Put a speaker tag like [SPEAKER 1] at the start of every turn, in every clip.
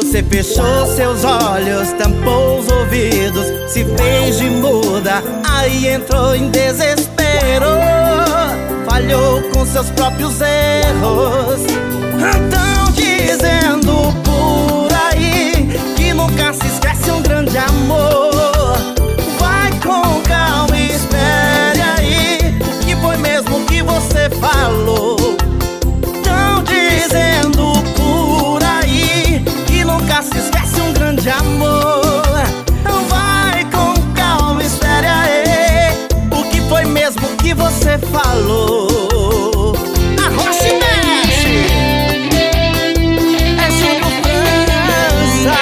[SPEAKER 1] Você fechou seus olhos, tampou os ouvidos, se fez de muda, aí entrou em desespero. Falhou com seus próprios erros. Tão dizendo por aí que nunca se esquece um grande amor. Vai com calma e espere aí, que foi mesmo que você falou. Tão dizendo por aí que nunca se esquece um grande amor. Vai com calma, espere aí, o que foi mesmo que você falou. Arrocha e mexe, é Júnior França.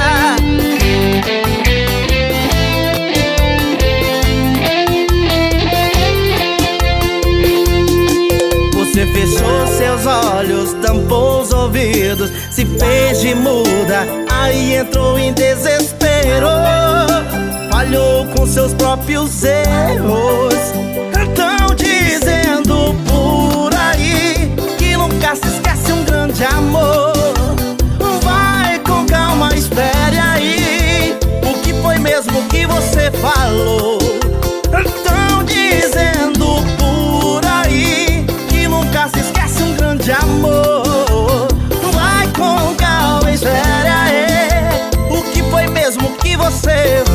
[SPEAKER 1] Você fechou seus olhos, tampou os ouvidos, se fez de muda, aí entrou em desespero. Falhou com seus próprios erros. Tão dizendo por aí que nunca se esquece um grande amor. Vai com calma, espere aí, o que foi mesmo que você falou. Tão dizendo por aí que nunca se esquece um grande amor. Vai com calma, espere aí, o que foi mesmo que você falou.